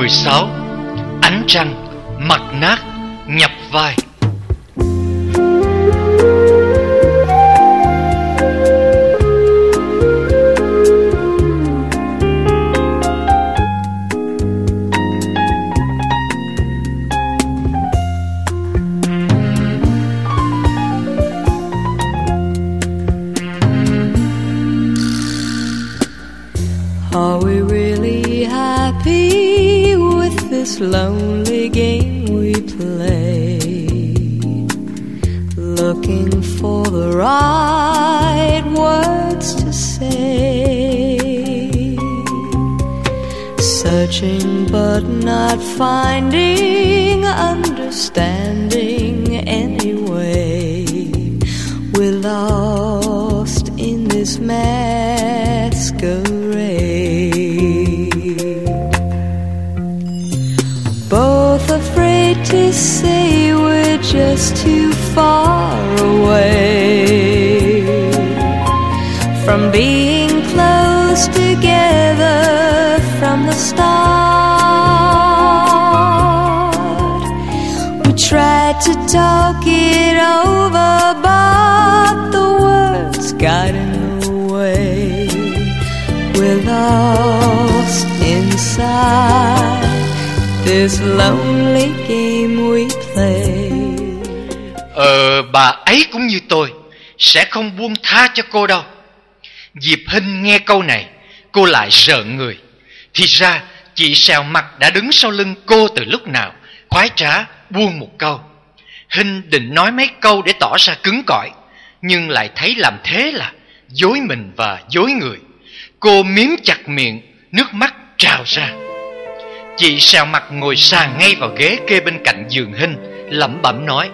16. Ánh trăng, mặt nát, nhập vai. Are we really happy with this lonely game we play? Looking for the right words to say, searching but not finding, understanding anyway. We're lost in this masquerade, both afraid to say we're just too far away from being close together from the start. We tried to talk it over, but the words got in the way. We're lost inside this lonely game we play. Bà ấy cũng như tôi, sẽ không buông tha cho cô đâu. Diệp Hinh nghe câu này, cô lại rợn người. Thì ra chị Sèo Mặt đã đứng sau lưng cô từ lúc nào, khoái trá buông một câu. Hinh định nói mấy câu để tỏ ra cứng cỏi, nhưng lại thấy làm thế là dối mình và dối người. Cô miếm chặt miệng, nước mắt trào ra. Chị Sèo Mặt ngồi sàn ngay vào ghế kê bên cạnh giường Hinh, lẩm bẩm nói: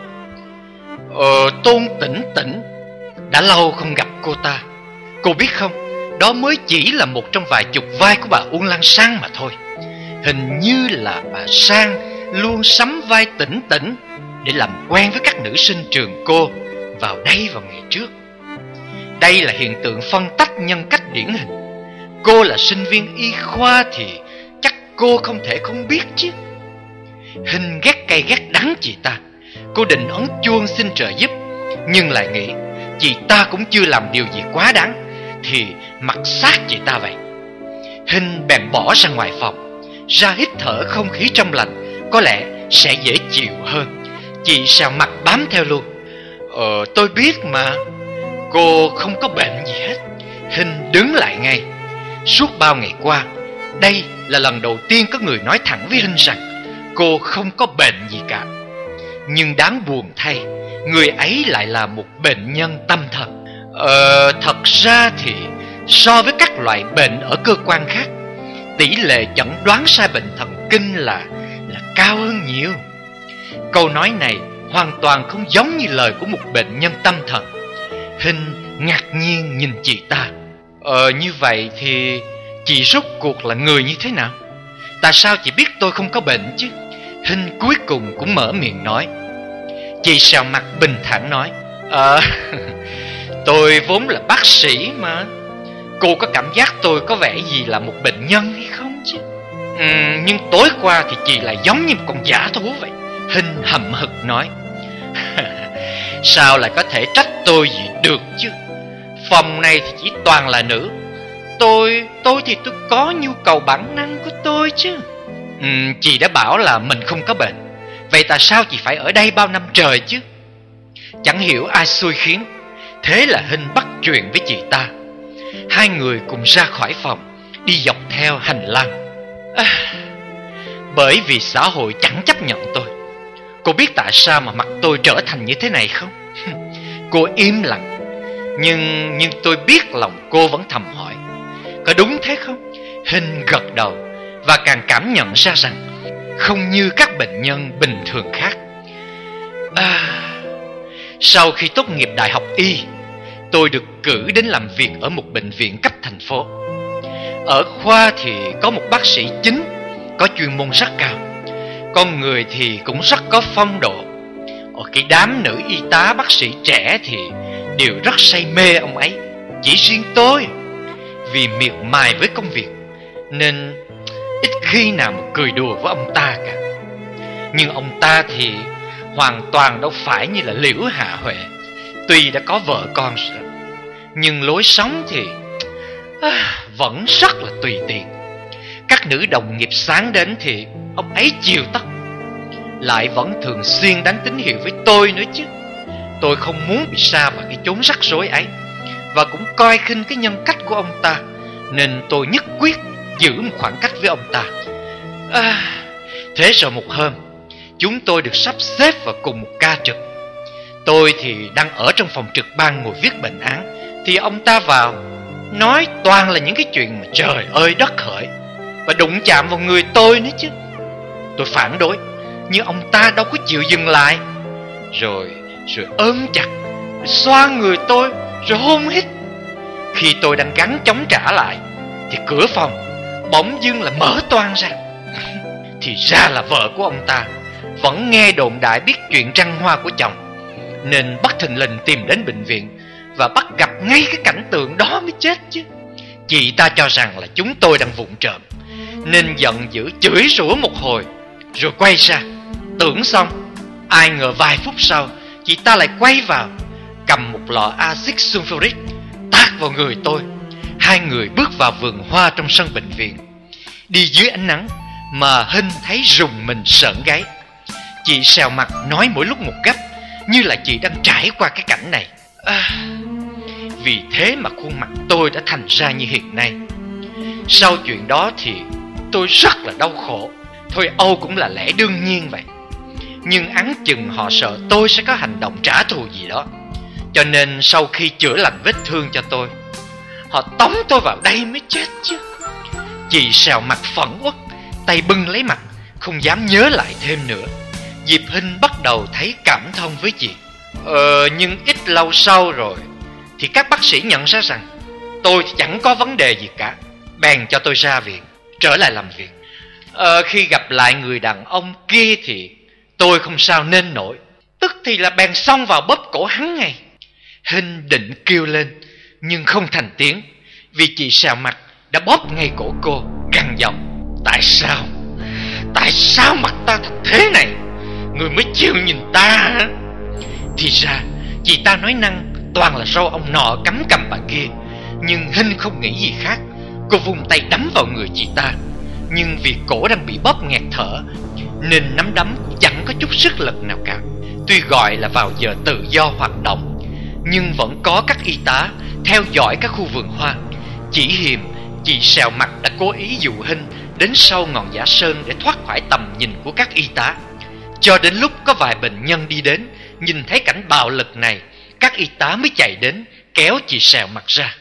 Tôn Tĩnh Tĩnh, đã lâu không gặp cô ta. Cô biết không, đó mới chỉ là một trong vài chục vai của bà Uông Lan Sang mà thôi. Hình như là bà Sang luôn sắm vai Tĩnh Tĩnh để làm quen với các nữ sinh trường cô vào đây vào ngày trước. Đây là hiện tượng phân tách nhân cách điển hình. Cô là sinh viên y khoa thì chắc cô không thể không biết chứ. Hình ghét cay ghét đắng chị ta. Cô định ấn chuông xin trợ giúp, nhưng lại nghĩ chị ta cũng chưa làm điều gì quá đáng, thì mặc xác chị ta vậy. Hình bèn bỏ ra ngoài phòng, ra hít thở không khí trong lành, có lẽ sẽ dễ chịu hơn. Chị Sèo Mặt bám theo luôn. Tôi biết mà. Cô không có bệnh gì hết. Hình đứng lại ngay. Suốt bao ngày qua, đây là lần đầu tiên có người nói thẳng với Hinh rằng cô không có bệnh gì cả. Nhưng đáng buồn thay, người ấy lại là một bệnh nhân tâm thần. Thật ra thì so với các loại bệnh ở cơ quan khác, tỷ lệ chẩn đoán sai bệnh thần kinh là cao hơn nhiều. Câu nói này hoàn toàn không giống như lời của một bệnh nhân tâm thần. Hinh ngạc nhiên nhìn chị ta. Như vậy thì chị rốt cuộc là người như thế nào? Tại sao chị biết tôi không có bệnh chứ? Hinh cuối cùng cũng mở miệng nói. Chị Sèo Mặt bình thản nói: Tôi vốn là bác sĩ mà. Cô có cảm giác tôi có vẻ gì là một bệnh nhân hay không chứ? Nhưng tối qua thì chị lại giống như một con dã thú vậy. Hinh hậm hực nói. Sao lại có thể trách tôi gì được chứ? Phòng này thì chỉ toàn là nữ. Tôi thì tôi có nhu cầu bản năng của tôi chứ. Chị đã bảo là mình không có bệnh, vậy tại sao chị phải ở đây bao năm trời chứ? Chẳng hiểu ai xui khiến. Thế là Hinh bắt chuyện với chị ta. Hai người cùng ra khỏi phòng, đi dọc theo hành lang. Bởi vì xã hội chẳng chấp nhận tôi. Cô biết tại sao mà mặt tôi trở thành như thế này không? Cô im lặng. Nhưng tôi biết lòng cô vẫn thầm hỏi: có đúng thế không? Hinh gật đầu và càng cảm nhận ra rằng không như các bệnh nhân bình thường khác. Sau khi tốt nghiệp đại học y, tôi được cử đến làm việc ở một bệnh viện cấp thành phố. Ở khoa thì có một bác sĩ chính có chuyên môn rất cao, con người thì cũng rất có phong độ. Cái đám nữ y tá bác sĩ trẻ thì đều rất say mê ông ấy. Chỉ riêng tôi, vì miệt mài với công việc nên ít khi nào mà cười đùa với ông ta cả. Nhưng ông ta thì hoàn toàn đâu phải như là Liễu Hạ Huệ. Tuy đã có vợ con rồi, nhưng lối sống thì vẫn rất là tùy tiện. Các nữ đồng nghiệp sáng đến thì ông ấy chiều tất, lại vẫn thường xuyên đánh tín hiệu với tôi nữa chứ. Tôi không muốn bị sa vào cái chốn rắc rối ấy, và cũng coi khinh cái nhân cách của ông ta, nên tôi nhất quyết giữ một khoảng cách với ông ta. Thế rồi một hôm, chúng tôi được sắp xếp vào cùng một ca trực. Tôi thì đang ở trong phòng trực ban ngồi viết bệnh án, thì ông ta vào, nói toàn là những cái chuyện mà trời ơi đất hỡi, và đụng chạm vào người tôi nữa chứ. Tôi phản đối, nhưng ông ta đâu có chịu dừng lại. Rồi ôm chặt, rồi xoa người tôi, rồi hôn hít. Khi tôi đang gắng chống trả lại, thì cửa phòng bỗng dưng là mở toang ra. Thì ra là vợ của ông ta vẫn nghe đồn đại biết chuyện trăng hoa của chồng, nên bất thình lình tìm đến bệnh viện và bắt gặp ngay cái cảnh tượng đó mới chết chứ. Chị ta cho rằng là chúng tôi đang vụng trộm, nên giận dữ chửi rủa một hồi, rồi quay ra. Tưởng xong, ai ngờ vài phút sau, chị ta lại quay vào, cầm một lọ axit sulfuric tát vào người tôi. Hai người bước vào vườn hoa trong sân bệnh viện. Đi dưới ánh nắng mà Hinh thấy rùng mình sởn gáy. Chị sèo mặt nói mỗi lúc một gấp, như là chị đang trải qua cái cảnh này. Vì thế mà khuôn mặt tôi đã thành ra như hiện nay. Sau chuyện đó thì tôi rất là đau khổ. Thôi Âu cũng là lẽ đương nhiên vậy. Nhưng ẵng chừng họ sợ tôi sẽ có hành động trả thù gì đó, cho nên sau khi chữa lành vết thương cho tôi, họ tống tôi vào đây mới chết chứ. Chị sèo mặt phẫn uất, tay bưng lấy mặt, không dám nhớ lại thêm nữa. Diệp Hinh bắt đầu thấy cảm thông với chị. Nhưng ít lâu sau rồi thì các bác sĩ nhận ra rằng tôi thì chẳng có vấn đề gì cả, bèn cho tôi ra viện, trở lại làm việc. Khi gặp lại người đàn ông kia thì tôi không sao nên nổi, tức thì là bèn xông vào bóp cổ hắn ngay. Hinh định kêu lên nhưng không thành tiếng, vì chị sèo mặt đã bóp ngay cổ cô, gằn giọng: Tại sao mặt ta thành thế này? Người mới chịu nhìn ta. Thì ra chị ta nói năng toàn là do ông nọ cắm cầm bà kia. Nhưng Hinh không nghĩ gì khác. Cô vùng tay đấm vào người chị ta, nhưng vì cổ đang bị bóp nghẹt thở nên nắm đấm cũng chẳng có chút sức lực nào cả. Tuy gọi là vào giờ tự do hoạt động, nhưng vẫn có các y tá theo dõi các khu vườn hoa. Chỉ hiềm chị sèo mặt đã cố ý dụ Hinh đến sau ngọn giả sơn để thoát khỏi tầm nhìn của các y tá. Cho đến lúc có vài bệnh nhân đi đến, nhìn thấy cảnh bạo lực này, các y tá mới chạy đến kéo chị sèo mặt ra.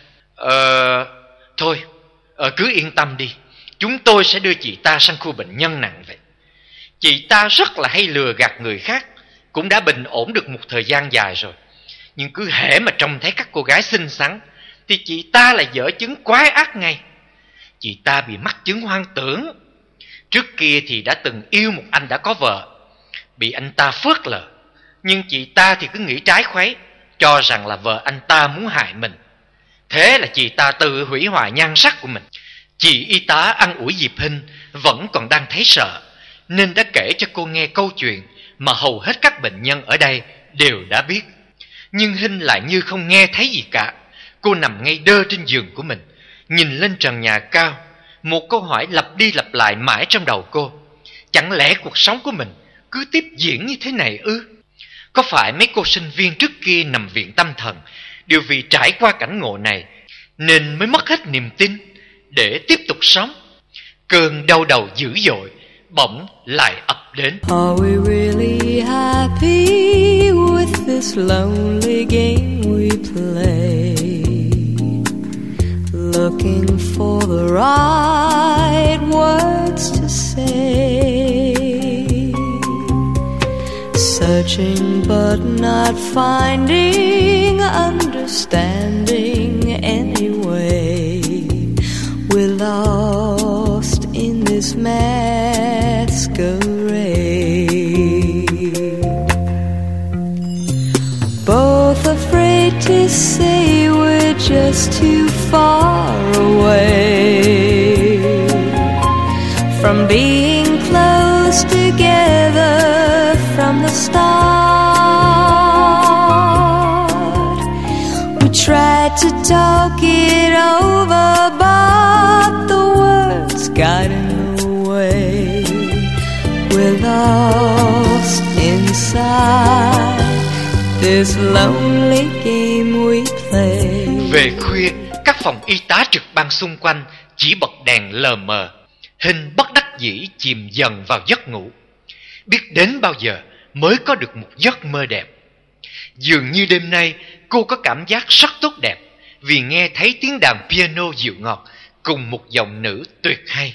Thôi, cứ yên tâm đi, chúng tôi sẽ đưa chị ta sang khu bệnh nhân nặng vậy. Chị ta rất là hay lừa gạt người khác, cũng đã bình ổn được một thời gian dài rồi. Nhưng cứ hễ mà trông thấy các cô gái xinh xắn thì chị ta lại dở chứng quái ác ngay. Chị ta bị mắc chứng hoang tưởng. Trước kia thì đã từng yêu một anh đã có vợ, bị anh ta phớt lờ. Nhưng chị ta thì cứ nghĩ trái khuấy, cho rằng là vợ anh ta muốn hại mình. Thế là chị ta tự hủy hoại nhan sắc của mình. Chị y tá ăn ủi Diệp Hinh vẫn còn đang thấy sợ, nên đã kể cho cô nghe câu chuyện mà hầu hết các bệnh nhân ở đây đều đã biết. Nhưng Hinh lại như không nghe thấy gì cả. Cô nằm ngay đơ trên giường của mình, nhìn lên trần nhà cao. Một câu hỏi lặp đi lặp lại mãi trong đầu cô: chẳng lẽ cuộc sống của mình cứ tiếp diễn như thế này ư? Có phải mấy cô sinh viên trước kia nằm viện tâm thần đều vì trải qua cảnh ngộ này nên mới mất hết niềm tin để tiếp tục sống? Cơn đau đầu dữ dội bỗng lại ập đến. Are we really happy with this lonely game we play? Looking for the right words to say, searching but not finding understanding anyway. We're lost in this masquerade, both afraid to say we're just too far away from being close together from the start. We tried to talk it over, but the words got in the way. We're lost inside this lonely game we play. Về khuya, các phòng y tá trực ban xung quanh chỉ bật đèn lờ mờ. Hình bất đắc dĩ chìm dần vào giấc ngủ. Biết đến bao giờ mới có được một giấc mơ đẹp. Dường như đêm nay cô có cảm giác rất tốt đẹp vì nghe thấy tiếng đàn piano dịu ngọt cùng một giọng nữ tuyệt hay.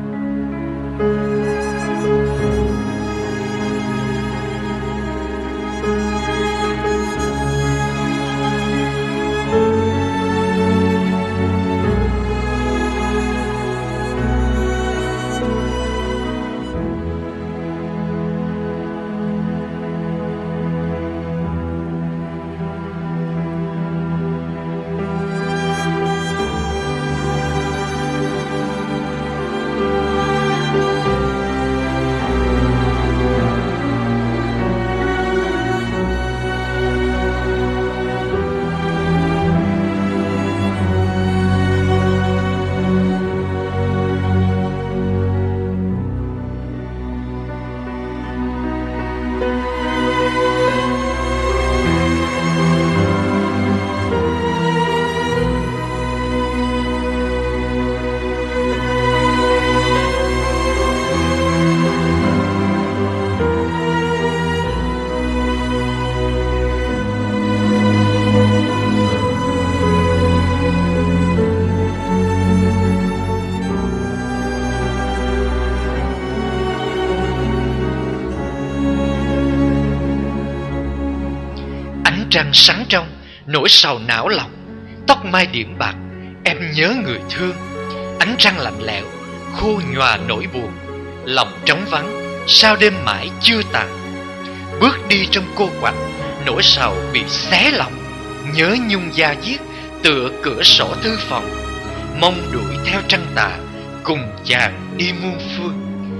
Trăng sáng trong, nỗi sầu não lòng. Tóc mai điểm bạc, em nhớ người thương. Ánh trăng lạnh lẽo, khô nhòa nỗi buồn. Lòng trống vắng, sao đêm mãi chưa tàn. Bước đi trong cô quạnh, nỗi sầu bị xé lòng. Nhớ nhung da diết, tựa cửa sổ thư phòng. Mong đuổi theo trăng tà, cùng chàng đi muôn phương.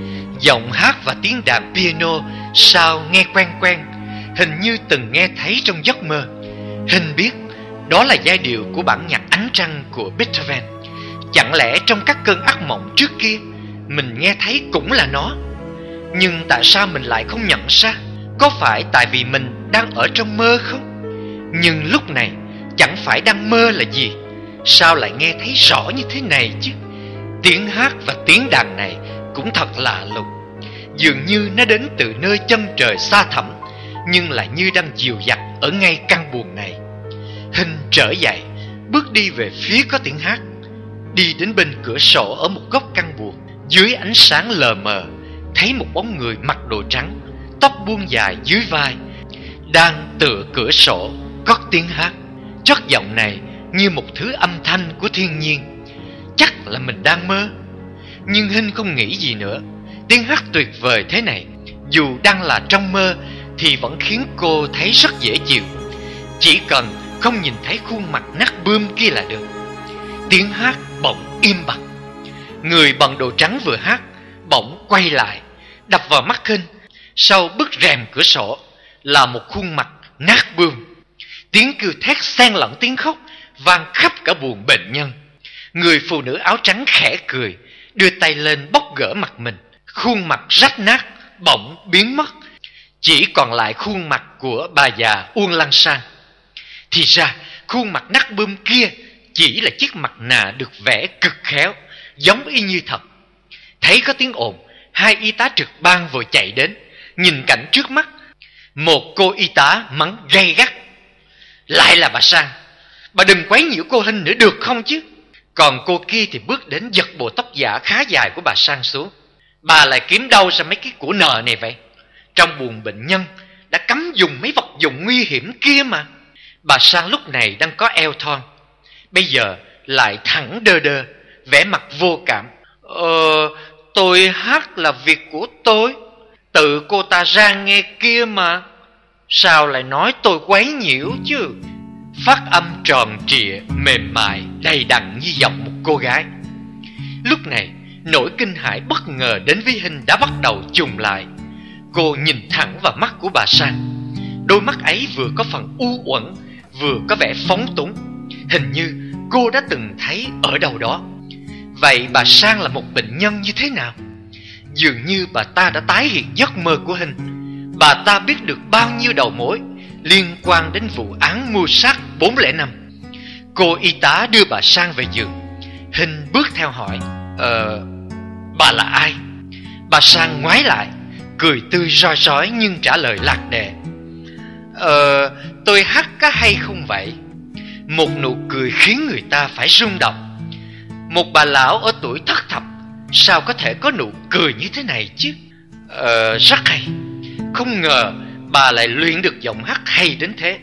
Giọng hát và tiếng đàn piano sao nghe quen quen, hình như từng nghe thấy trong giấc mơ. Hình biết đó là giai điệu của bản nhạc Ánh Trăng của Beethoven. Chẳng lẽ trong các cơn ác mộng trước kia mình nghe thấy cũng là nó? Nhưng tại sao mình lại không nhận ra? Có phải tại vì mình đang ở trong mơ không? Nhưng lúc này chẳng phải đang mơ là gì? Sao lại nghe thấy rõ như thế này chứ? Tiếng hát và tiếng đàn này cũng thật lạ lùng. Dường như nó đến từ nơi chân trời xa thẳm, nhưng lại như đang dìu dặt ở ngay căn buồng này. Hình trở dậy, bước đi về phía có tiếng hát. Đi đến bên cửa sổ ở một góc căn buồng. Dưới ánh sáng lờ mờ, thấy một bóng người mặc đồ trắng, tóc buông dài dưới vai, đang tựa cửa sổ cất tiếng hát. Chất giọng này như một thứ âm thanh của thiên nhiên. Chắc là mình đang mơ. Nhưng Hinh không nghĩ gì nữa. Tiếng hát tuyệt vời thế này, dù đang là trong mơ thì vẫn khiến cô thấy rất dễ chịu. Chỉ cần không nhìn thấy khuôn mặt nát bươm kia là được. Tiếng hát bỗng im bặt. Người bằng đồ trắng vừa hát bỗng quay lại, đập vào mắt Hinh. Sau bức rèm cửa sổ là một khuôn mặt nát bươm. Tiếng kêu thét xen lẫn tiếng khóc vang khắp cả buồng bệnh nhân. Người phụ nữ áo trắng khẽ cười, đưa tay lên bóc gỡ mặt mình. Khuôn mặt rách nát bỗng biến mất, chỉ còn lại khuôn mặt của bà già Uông Lăng Sang. Thì ra khuôn mặt nát bươm kia chỉ là chiếc mặt nạ được vẽ cực khéo, giống y như thật. Thấy có tiếng ồn, hai y tá trực ban vội chạy đến. Nhìn cảnh trước mắt, một cô y tá mắng gay gắt: "Lại là bà Sang, bà đừng quấy nhiễu cô Hinh nữa được không chứ?" Còn cô kia thì bước đến giật bộ tóc giả khá dài của bà Sang xuống. "Bà lại kiếm đâu ra mấy cái của nợ này vậy? Trong buồng bệnh nhân đã cấm dùng mấy vật dụng nguy hiểm kia mà." Bà Sang lúc này đang có eo thon, bây giờ lại thẳng đơ đơ, vẻ mặt vô cảm. Tôi hát là việc của tôi, tự cô ta ra nghe kia mà. Sao lại nói tôi quấy nhiễu chứ?" Phát âm tròn trịa, mềm mại, đầy đặn như giọng một cô gái. Lúc này Nỗi kinh hãi bất ngờ đến với Hinh đã bắt đầu chùng lại. Cô nhìn thẳng vào mắt của bà Sang. Đôi mắt ấy vừa có phần u uẩn, vừa có vẻ phóng túng. Hình như cô đã từng thấy ở đâu đó. Vậy bà Sang là một bệnh nhân như thế nào? Dường như bà ta đã tái hiện giấc mơ của Hinh. Bà ta biết được bao nhiêu đầu mối liên quan đến vụ án mưu sát 405. Cô y tá đưa bà Sang về giường. Hinh bước theo hỏi: bà là ai? Bà Sang ngoái lại, cười tươi roi rói nhưng trả lời lạc đề: tôi hát có hay không vậy? Một nụ cười khiến người ta phải rung động. Một bà lão ở tuổi thất thập sao có thể có nụ cười như thế này chứ? Rất hay. Không ngờ bà lại luyện được giọng hát hay đến thế.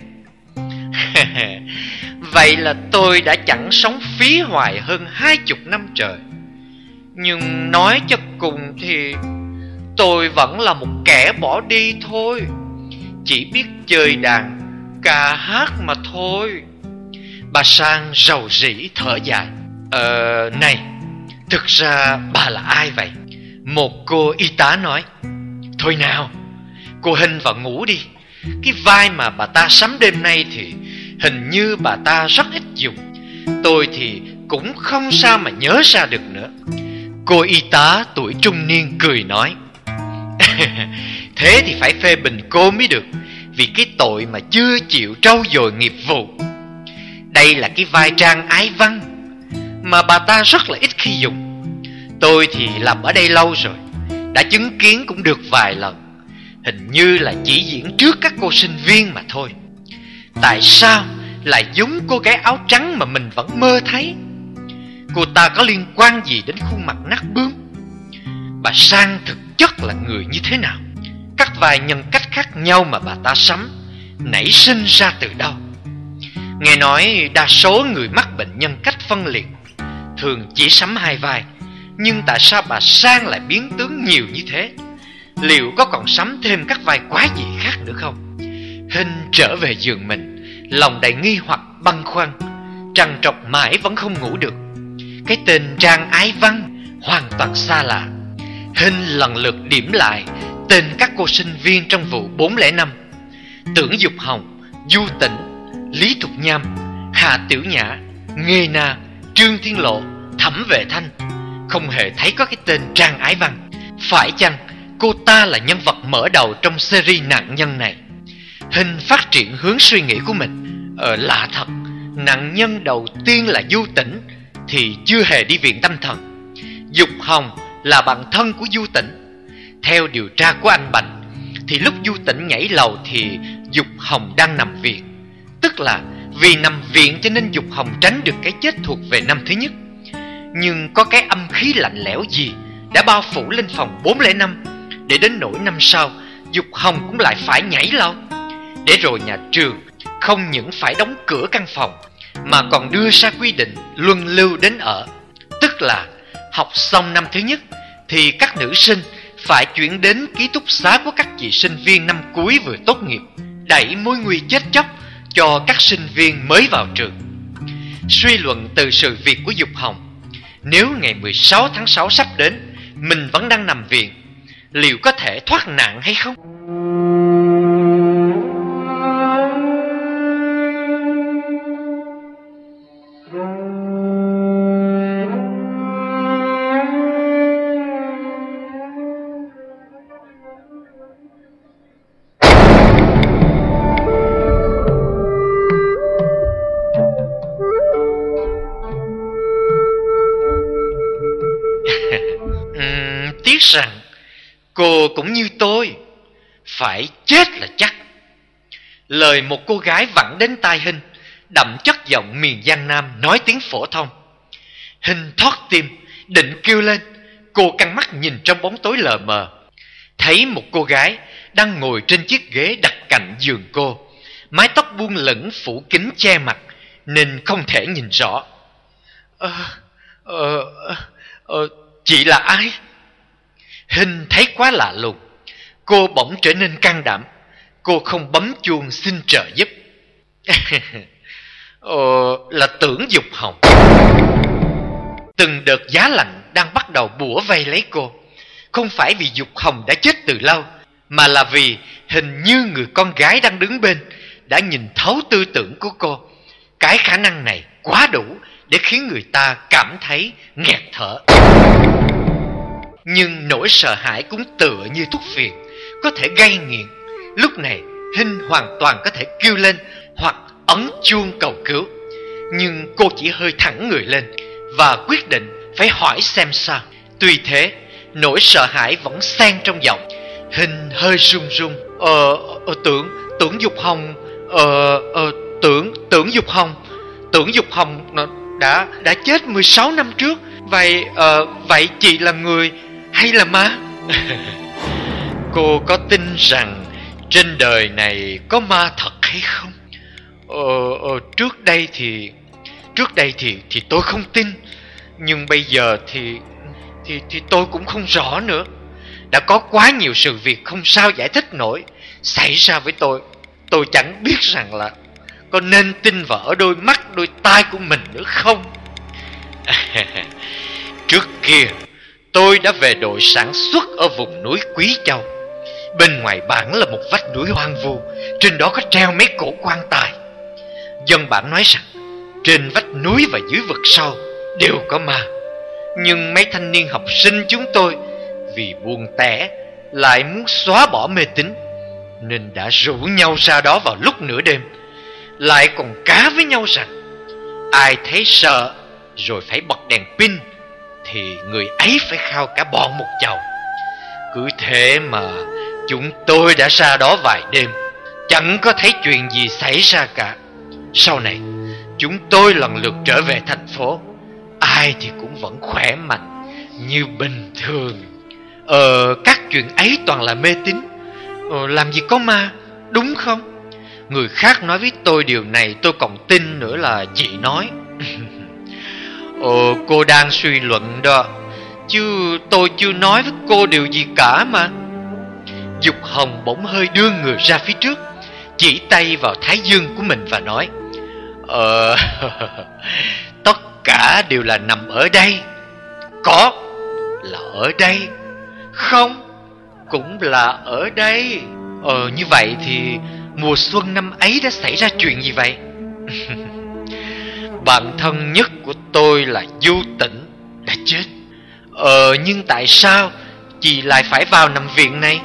Vậy là tôi đã chẳng sống phí hoài hơn 20 năm trời. Nhưng nói cho cùng thì tôi vẫn là một kẻ bỏ đi thôi, chỉ biết chơi đàn, ca hát mà thôi. Bà Sang rầu rĩ thở dài: này, thực ra bà là ai vậy? Một cô y tá nói: thôi nào, cô Hinh vào ngủ đi. Cái vai mà bà ta sắm đêm nay thì hình như bà ta rất ít dùng. Tôi thì cũng không sao mà nhớ ra được nữa. Cô y tá tuổi trung niên cười nói: thế thì phải phê bình cô mới được, vì cái tội mà chưa chịu trau dồi nghiệp vụ. Đây là cái vai Trang Ái Văn mà bà ta rất là ít khi dùng. Tôi thì làm ở đây lâu rồi, đã chứng kiến cũng được vài lần. Hình như là chỉ diễn trước các cô sinh viên mà thôi. Tại sao lại giống cô gái áo trắng mà mình vẫn mơ thấy? Cô ta có liên quan gì đến khuôn mặt nát bươm? Bà Sang thực chất là người như thế nào? Các vài nhân cách khác nhau mà bà ta sắm nảy sinh ra từ đâu? Nghe nói đa số người mắc bệnh nhân cách phân liệt thường chỉ sắm hai vai, nhưng tại sao bà Sang lại biến tướng nhiều như thế? Liệu có còn sắm thêm các vai quái dị khác nữa không? Hinh trở về giường mình, lòng đầy nghi hoặc băn khoăn, trằn trọc mãi vẫn không ngủ được. Cái tên Trang Ái Văn hoàn toàn xa lạ. Hinh lần lượt điểm lại tên các cô sinh viên trong vụ 405: Tưởng Dục Hồng, Du Tĩnh, Lý Thục Nham, Hà Tiểu Nhã, Nghê Na, Trương Thiên Lộ, Thẩm Vệ Thanh. Không hề thấy có cái tên Trang Ái Văn. Phải chăng cô ta là nhân vật mở đầu trong series nạn nhân này? Hinh phát triển hướng suy nghĩ của mình. Lạ thật, nạn nhân đầu tiên là Du Tĩnh thì chưa hề đi viện tâm thần. Dục Hồng là bạn thân của Du Tĩnh. Theo điều tra của anh Bành thì lúc Du Tĩnh nhảy lầu thì Dục Hồng đang nằm viện. Tức là vì nằm viện cho nên Dục Hồng tránh được cái chết thuộc về năm thứ nhất. Nhưng có cái âm khí lạnh lẽo gì đã bao phủ lên phòng 405, để đến nỗi năm sau Dục Hồng cũng lại phải nhảy lầu. Để rồi nhà trường không những phải đóng cửa căn phòng mà còn đưa ra quy định luân lưu đến ở. Tức là học xong năm thứ nhất thì các nữ sinh phải chuyển đến ký túc xá của các chị sinh viên năm cuối vừa tốt nghiệp, đẩy mối nguy chết chóc cho các sinh viên mới vào trường. Suy luận từ sự việc của Dục Hồng, nếu ngày 16 tháng 6 sắp đến mình vẫn đang nằm viện, liệu có thể thoát nạn hay không? Tiếc rằng cô cũng như tôi, phải chết là chắc. Lời một cô gái vẳng đến tai Hinh, đậm chất giọng miền Giang Nam nói tiếng phổ thông. Hinh thót tim, định kêu lên. Cô căng mắt nhìn trong bóng tối lờ mờ, thấy một cô gái đang ngồi trên chiếc ghế đặt cạnh giường cô. Mái tóc buông lửng phủ kín che mặt nên không thể nhìn rõ. Chị là ai? Hinh thấy quá lạ lùng. Cô bỗng trở nên can đảm. Cô không bấm chuông xin trợ giúp. Là Tưởng Dục Hồng. Từng đợt giá lạnh đang bắt đầu bủa vây lấy cô. Không phải vì Dục Hồng đã chết từ lâu, mà là vì hình như người con gái đang đứng bên đã nhìn thấu tư tưởng của cô. Cái khả năng này quá đủ để khiến người ta cảm thấy nghẹt thở. Nhưng nỗi sợ hãi cũng tựa như thuốc phiện, có thể gây nghiện. Lúc này Hinh hoàn toàn có thể kêu lên hoặc ấn chuông cầu cứu. Nhưng cô chỉ hơi thẳng người lên và quyết định phải hỏi xem sao. Tuy thế, nỗi sợ hãi vẫn xen trong giọng. Hinh hơi run run. Tưởng Dục Hồng, tưởng Dục Hồng đã chết 16 năm trước. Vậy chị là người hay là ma? Cô có tin rằng trên đời này có ma thật hay không? Trước đây thì tôi không tin, nhưng bây giờ thì tôi cũng không rõ nữa. Đã có quá nhiều sự việc không sao giải thích nổi xảy ra với tôi. Tôi chẳng biết rằng là có nên tin vào ở đôi mắt đôi tai của mình nữa không. Trước kia tôi đã về đội sản xuất ở vùng núi Quý Châu. Bên ngoài bản là một vách núi hoang vu, trên đó có treo mấy cổ quan tài. Dân bản nói rằng trên vách núi và dưới vực sâu đều có ma. Nhưng mấy thanh niên học sinh chúng tôi vì buồn tẻ lại muốn xóa bỏ mê tín, nên đã rủ nhau ra đó vào lúc nửa đêm, lại còn cá với nhau rằng ai thấy sợ rồi phải bật đèn pin thì người ấy phải khao cả bọn một chầu. Cứ thế mà chúng tôi đã ra đó vài đêm, chẳng có thấy chuyện gì xảy ra cả. Sau này chúng tôi lần lượt trở về thành phố, ai thì cũng vẫn khỏe mạnh như bình thường. Các chuyện ấy toàn là mê tín. Làm gì có ma, đúng không? Người khác nói với tôi điều này tôi còn tin nữa là chị nói. Cô đang suy luận đó, chứ tôi chưa nói với cô điều gì cả mà. Dục Hồng bỗng hơi đưa người ra phía trước, chỉ tay vào thái dương của mình và nói: tất cả đều là nằm ở đây. Có là ở đây, không cũng là ở đây. Như vậy thì mùa xuân năm ấy đã xảy ra chuyện gì vậy? Bạn thân nhất của tôi là Du Tĩnh đã chết. Nhưng tại sao chị lại phải vào nằm viện này?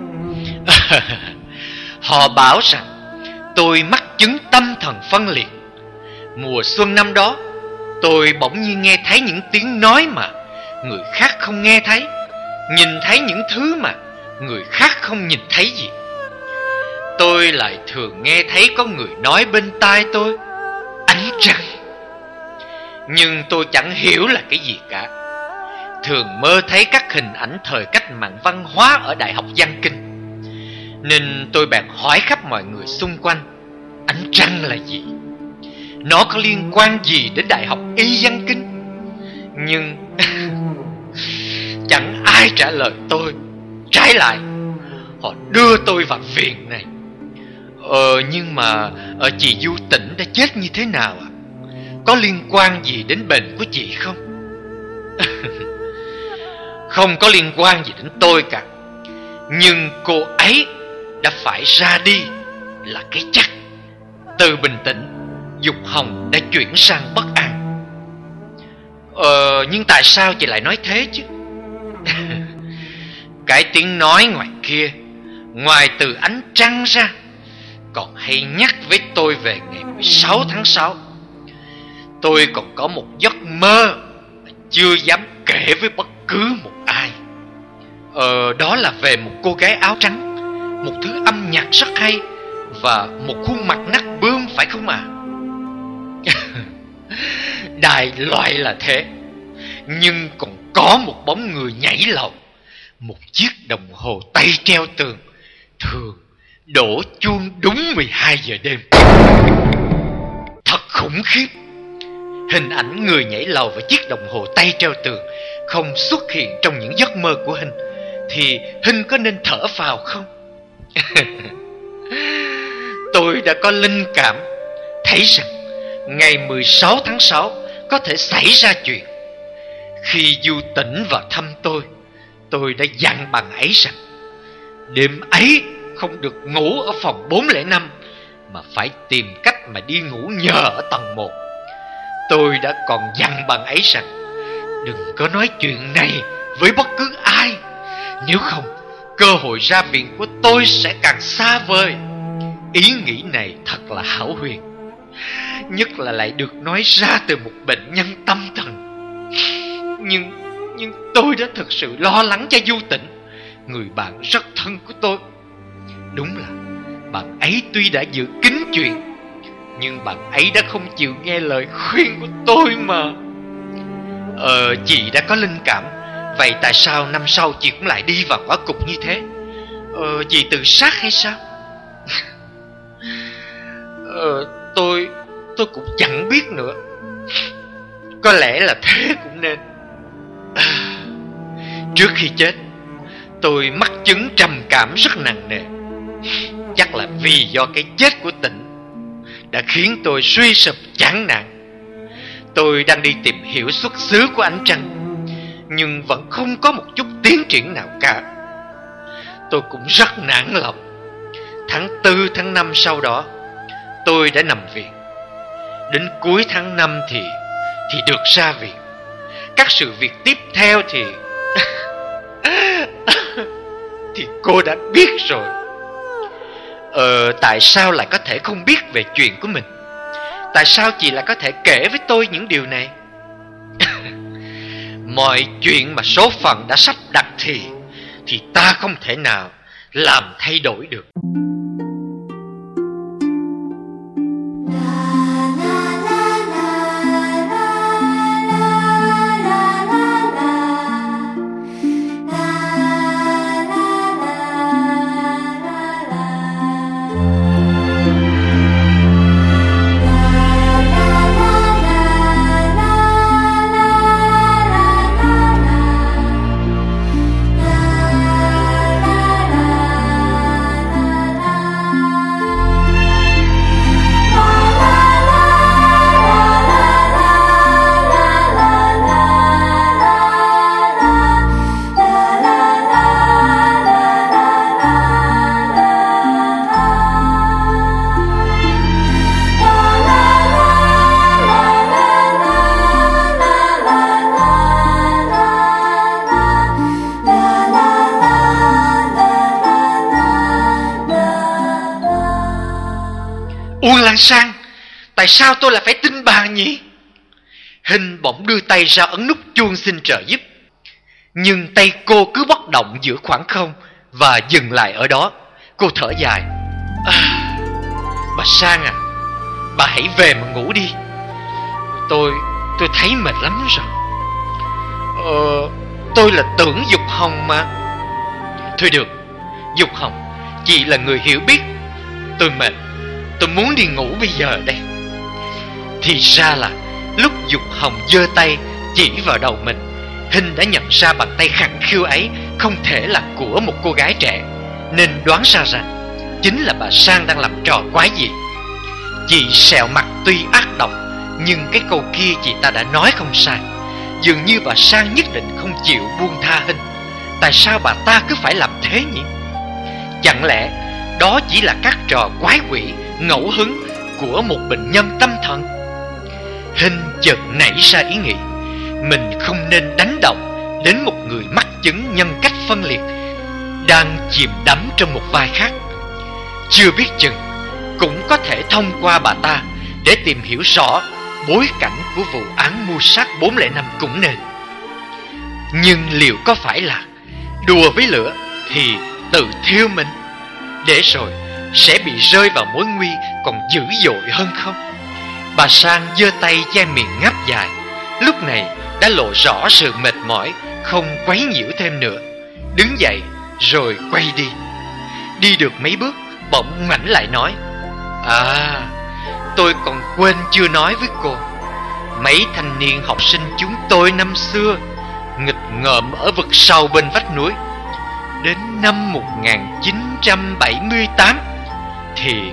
Họ bảo rằng tôi mắc chứng tâm thần phân liệt. Mùa xuân năm đó, tôi bỗng nhiên nghe thấy những tiếng nói mà người khác không nghe thấy, nhìn thấy những thứ mà người khác không nhìn thấy gì. Tôi lại thường nghe thấy có người nói bên tai tôi: ánh trăng. Nhưng tôi chẳng hiểu là cái gì cả. Thường mơ thấy các hình ảnh thời cách mạng văn hóa ở Đại học Văn Kinh, nên tôi bèn hỏi khắp mọi người xung quanh: ánh trăng là gì? Nó có liên quan gì đến Đại học Y Văn Kinh? Nhưng chẳng ai trả lời tôi. Trái lại, họ đưa tôi vào viện này. Nhưng mà chị Du Tĩnh đã chết như thế nào ạ? Có liên quan gì đến bệnh của chị không? Không có liên quan gì đến tôi cả. Nhưng cô ấy đã phải ra đi là cái chắc. Từ bình tĩnh, Dục Hồng đã chuyển sang bất an. Nhưng tại sao chị lại nói thế chứ? Cái tiếng nói ngoài kia, ngoài từ ánh trăng ra, còn hay nhắc với tôi về ngày 16 tháng 6. Tôi còn có một giấc mơ chưa dám kể với bất cứ một ai. Đó là về một cô gái áo trắng, một thứ âm nhạc rất hay và một khuôn mặt nát bươm, phải không ạ? Đại loại là thế. Nhưng còn có một bóng người nhảy lầu, một chiếc đồng hồ tay treo tường thường đổ chuông đúng 12 giờ đêm. Thật khủng khiếp. Hình ảnh người nhảy lầu và chiếc đồng hồ tay treo tường không xuất hiện trong những giấc mơ của Hinh, thì Hinh có nên thở phào không? Tôi đã có linh cảm thấy rằng ngày 16 tháng 6 có thể xảy ra chuyện. Khi Du Tĩnh vào thăm tôi đã dặn bạn ấy rằng đêm ấy không được ngủ ở phòng 405, mà phải tìm cách mà đi ngủ nhờ ở tầng 1. Tôi đã còn dặn bạn ấy rằng đừng có nói chuyện này với bất cứ ai, nếu không cơ hội ra viện của tôi sẽ càng xa vời. Ý nghĩ này thật là hão huyền, nhất là lại được nói ra từ một bệnh nhân tâm thần. Nhưng tôi đã thực sự lo lắng cho Du Tĩnh, người bạn rất thân của tôi. Đúng là bạn ấy tuy đã giữ kín chuyện, nhưng bạn ấy đã không chịu nghe lời khuyên của tôi mà. Chị đã có linh cảm. Vậy tại sao năm sau chị cũng lại đi vào quả cục như thế? Chị tự sát hay sao? Tôi cũng chẳng biết nữa. Có lẽ là thế cũng nên. Trước khi chết, tôi mắc chứng trầm cảm rất nặng nề. Chắc là vì do cái chết của Tịnh đã khiến tôi suy sụp chán nản. Tôi đang đi tìm hiểu xuất xứ của ánh trăng, nhưng vẫn không có một chút tiến triển nào cả. Tôi cũng rất nản lòng. Tháng 4, tháng 5 sau đó, tôi đã nằm viện. Đến cuối tháng 5 thì được ra viện. Các sự việc tiếp theo thì cô đã biết rồi. Tại sao lại có thể không biết về chuyện của mình? Tại sao chị lại có thể kể với tôi những điều này? Mọi chuyện mà số phận đã sắp đặt thì ta không thể nào làm thay đổi được. Uông Lan Sang, tại sao tôi lại phải tin bà nhỉ? Hình bỗng đưa tay ra ấn nút chuông xin trợ giúp, nhưng tay cô cứ bất động giữa khoảng không và dừng lại ở đó. Cô thở dài. Bà Sang à, bà hãy về mà ngủ đi. Tôi thấy mệt lắm rồi. Tôi là Tưởng Dục Hồng mà. Thôi được, Dục Hồng, chị là người hiểu biết. Tôi mệt, tôi muốn đi ngủ bây giờ đây. Thì ra là lúc Dục Hồng giơ tay chỉ vào đầu mình, Hinh đã nhận ra bàn tay khẳng khiu ấy không thể là của một cô gái trẻ, nên đoán ra rằng chính là bà Sang đang làm trò quái gì. Chị sẹo mặt tuy ác độc, nhưng cái câu kia chị ta đã nói không sai. Dường như bà Sang nhất định không chịu buông tha Hinh. Tại sao bà ta cứ phải làm thế nhỉ? Chẳng lẽ đó chỉ là các trò quái quỷ ngẫu hứng của một bệnh nhân tâm thần? Hinh chợt nảy ra ý nghĩ mình không nên đánh động đến một người mắc chứng nhân cách phân liệt, đang chìm đắm trong một vai khác. Chưa biết chừng cũng có thể thông qua bà ta để tìm hiểu rõ bối cảnh của vụ án mưu sát 405 cũng nên. Nhưng liệu có phải là đùa với lửa thì tự thiêu mình, để rồi sẽ bị rơi vào mối nguy còn dữ dội hơn không? Bà Sang giơ tay che miệng ngáp dài, lúc này đã lộ rõ sự mệt mỏi, không quấy nhiễu thêm nữa. Đứng dậy rồi quay đi. Đi được mấy bước bỗng ngoảnh lại nói: tôi còn quên chưa nói với cô. Mấy thanh niên học sinh chúng tôi năm xưa nghịch ngợm ở vực sâu bên vách núi. Đến năm 1978 thì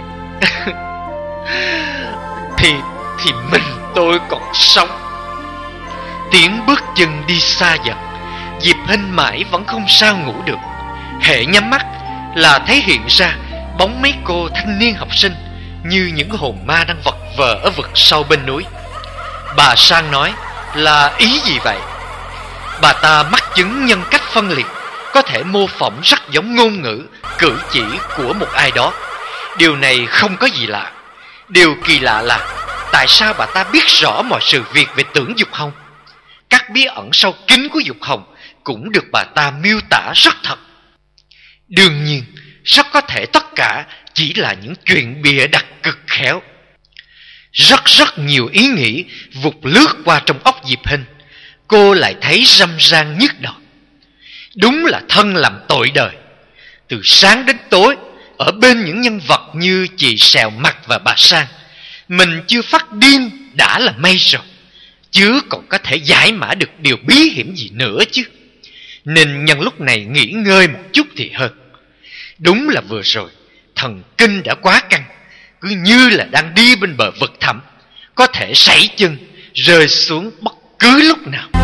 thì mình tôi còn sống. Tiếng bước chân đi xa dần. Diệp Hinh mãi vẫn không sao ngủ được. Hễ nhắm mắt là thấy hiện ra bóng mấy cô thanh niên học sinh như những hồn ma đang vật vờ ở vực sâu bên núi. Bà Sang nói là ý gì vậy? Bà ta mắc chứng nhân cách phân liệt, có thể mô phỏng rất giống ngôn ngữ, cử chỉ của một ai đó. Điều này không có gì lạ. Điều kỳ lạ là tại sao bà ta biết rõ mọi sự việc về Tưởng Dục Hồng. Các bí ẩn sâu kín của Dục Hồng cũng được bà ta miêu tả rất thật. Đương nhiên, rất có thể tất cả chỉ là những chuyện bịa đặt cực khéo. Rất nhiều ý nghĩ vụt lướt qua trong óc Diệp Hinh. Cô lại thấy râm ran nhức đầu. Đúng là thân làm tội đời. Từ sáng đến tối ở bên những nhân vật như chị Sèo Mặt và bà Sang, mình chưa phát điên đã là may rồi, chứ còn có thể giải mã được điều bí hiểm gì nữa chứ. Nên nhân lúc này nghỉ ngơi một chút thì hơn. Đúng là vừa rồi thần kinh đã quá căng, cứ như là đang đi bên bờ vực thẳm, có thể sảy chân rơi xuống bất cứ lúc nào.